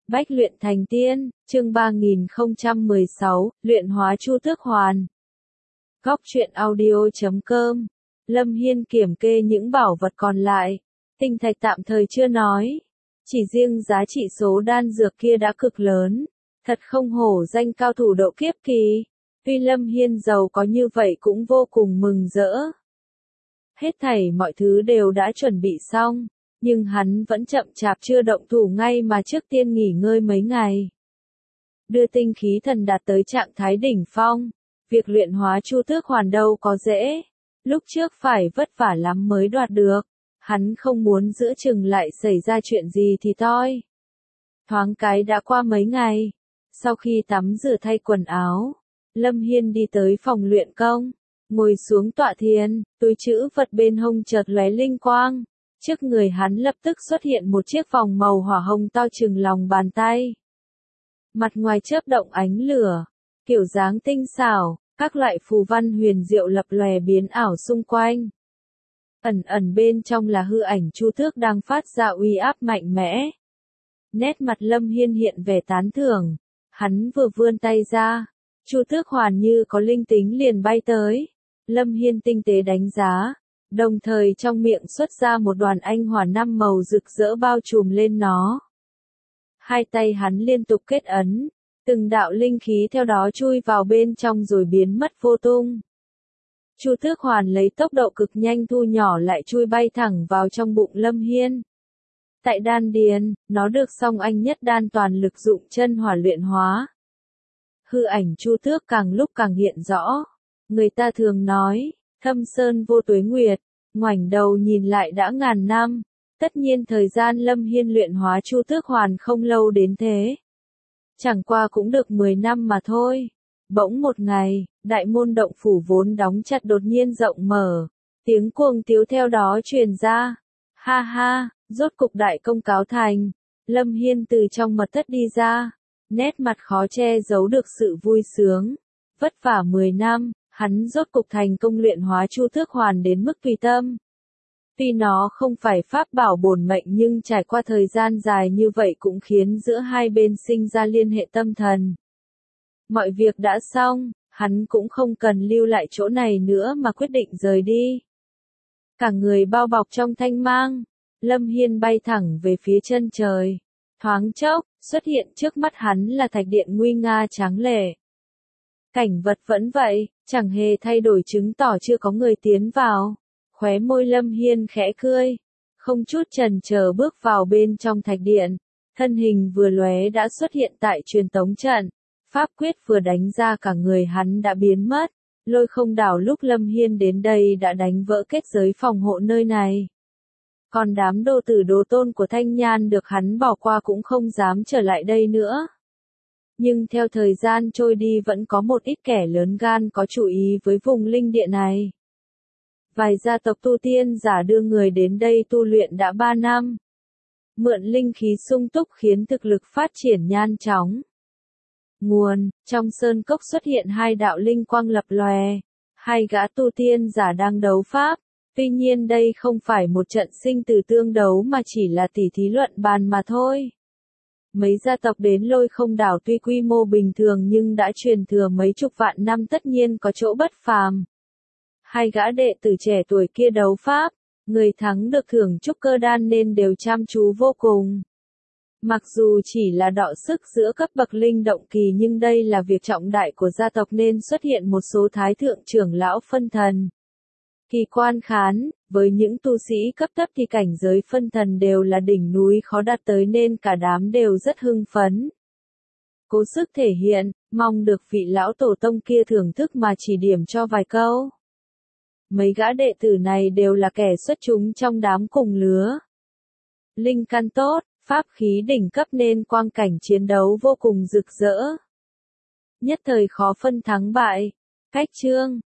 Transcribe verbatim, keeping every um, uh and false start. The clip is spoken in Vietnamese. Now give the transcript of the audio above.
Bách luyện thành tiên, chương ba nghìn không trăm mười sáu, luyện hóa Chu Tước Hoàn. Góc truyện audio chấm com. Lâm Hiên kiểm kê những bảo vật còn lại. Tinh thạch tạm thời chưa nói. Chỉ riêng giá trị số đan dược kia đã cực lớn. Thật không hổ danh cao thủ độ kiếp kỳ. Tuy Lâm Hiên giàu có như vậy cũng vô cùng mừng rỡ. Hết thảy mọi thứ đều đã chuẩn bị xong. Nhưng hắn vẫn chậm chạp chưa động thủ ngay mà trước tiên nghỉ ngơi mấy ngày. Đưa tinh khí thần đạt tới trạng thái đỉnh phong. Việc luyện hóa Chu Tước Hoàn đâu có dễ. Lúc trước phải vất vả lắm mới đoạt được. Hắn không muốn giữa chừng lại xảy ra chuyện gì thì toi. Thoáng cái đã qua mấy ngày. Sau khi tắm rửa thay quần áo, Lâm Hiên đi tới phòng luyện công. Ngồi xuống tọa thiền, túi trữ vật bên hông chợt lóe linh quang. Trước người hắn lập tức xuất hiện một chiếc vòng màu hỏa hồng to chừng lòng bàn tay. Mặt ngoài chớp động ánh lửa, kiểu dáng tinh xảo, các loại phù văn huyền diệu lập lòe biến ảo xung quanh. Ẩn ẩn bên trong là hư ảnh Chu Tước đang phát ra uy áp mạnh mẽ. Nét mặt Lâm Hiên hiện vẻ tán thưởng, hắn vừa vươn tay ra, Chu Tước Hoàn như có linh tính liền bay tới. Lâm Hiên tinh tế đánh giá. Đồng thời trong miệng xuất ra một đoàn anh hỏa năm màu rực rỡ bao trùm lên nó. Hai tay hắn liên tục kết ấn, từng đạo linh khí theo đó chui vào bên trong rồi biến mất vô tung. Chu Tước Hoàn lấy tốc độ cực nhanh thu nhỏ lại chui bay thẳng vào trong bụng Lâm Hiên. Tại đan điền, nó được song anh nhất đan toàn lực dụng chân hỏa luyện hóa. Hư ảnh Chu Tước càng lúc càng hiện rõ. Người ta thường nói, thâm sơn vô tuế nguyệt, ngoảnh đầu nhìn lại đã ngàn năm. Tất nhiên thời gian Lâm Hiên luyện hóa Chu Tước Hoàn không lâu đến thế. Chẳng qua cũng được mười năm mà thôi. Bỗng một ngày, đại môn động phủ vốn đóng chặt đột nhiên rộng mở. Tiếng cuồng tiếu theo đó truyền ra. Ha ha, rốt cục đại công cáo thành. Lâm Hiên từ trong mật thất đi ra. Nét mặt khó che giấu được sự vui sướng. Vất vả mười năm. Hắn rốt cục thành công luyện hóa Chu Tước Hoàn đến mức tùy tâm. Tuy nó không phải pháp bảo bổn mệnh nhưng trải qua thời gian dài như vậy cũng khiến giữa hai bên sinh ra liên hệ tâm thần. Mọi việc đã xong, hắn cũng không cần lưu lại chỗ này nữa mà quyết định rời đi. Cả người bao bọc trong thanh mang, Lâm Hiên bay thẳng về phía chân trời. Thoáng chốc, xuất hiện trước mắt hắn là thạch điện nguy nga tráng lệ. Cảnh vật vẫn vậy, chẳng hề thay đổi chứng tỏ chưa có người tiến vào. Khóe môi Lâm Hiên khẽ cười, không chút chần chờ bước vào bên trong thạch điện. Thân hình vừa lóe đã xuất hiện tại truyền tống trận. Pháp quyết vừa đánh ra cả người hắn đã biến mất. Lôi không đảo lúc Lâm Hiên đến đây đã đánh vỡ kết giới phòng hộ nơi này. Còn đám đô tử đô tôn của Thanh Nhan được hắn bỏ qua cũng không dám trở lại đây nữa. Nhưng theo thời gian trôi đi vẫn có một ít kẻ lớn gan có chú ý với vùng linh địa này. Vài gia tộc tu tiên giả đưa người đến đây tu luyện đã ba năm. Mượn linh khí sung túc khiến thực lực phát triển nhanh chóng. Nguồn, trong sơn cốc xuất hiện hai đạo linh quang lập lòe. Hai gã tu tiên giả đang đấu pháp. Tuy nhiên đây không phải một trận sinh tử tương đấu mà chỉ là tỉ thí luận bàn mà thôi. Mấy gia tộc đến Lôi Không Đảo tuy quy mô bình thường nhưng đã truyền thừa mấy chục vạn năm tất nhiên có chỗ bất phàm. Hai gã đệ tử trẻ tuổi kia đấu pháp, người thắng được thưởng trúc cơ đan nên đều chăm chú vô cùng. Mặc dù chỉ là đọ sức giữa cấp bậc linh động kỳ nhưng đây là việc trọng đại của gia tộc nên xuất hiện một số thái thượng trưởng lão phân thần. Kỳ quan khán, với những tu sĩ cấp thấp thì cảnh giới phân thần đều là đỉnh núi khó đạt tới nên cả đám đều rất hưng phấn. Cố sức thể hiện, mong được vị lão tổ tông kia thưởng thức mà chỉ điểm cho vài câu. Mấy gã đệ tử này đều là kẻ xuất chúng trong đám cùng lứa. Linh căn tốt, pháp khí đỉnh cấp nên quang cảnh chiến đấu vô cùng rực rỡ. Nhất thời khó phân thắng bại. Cách chương,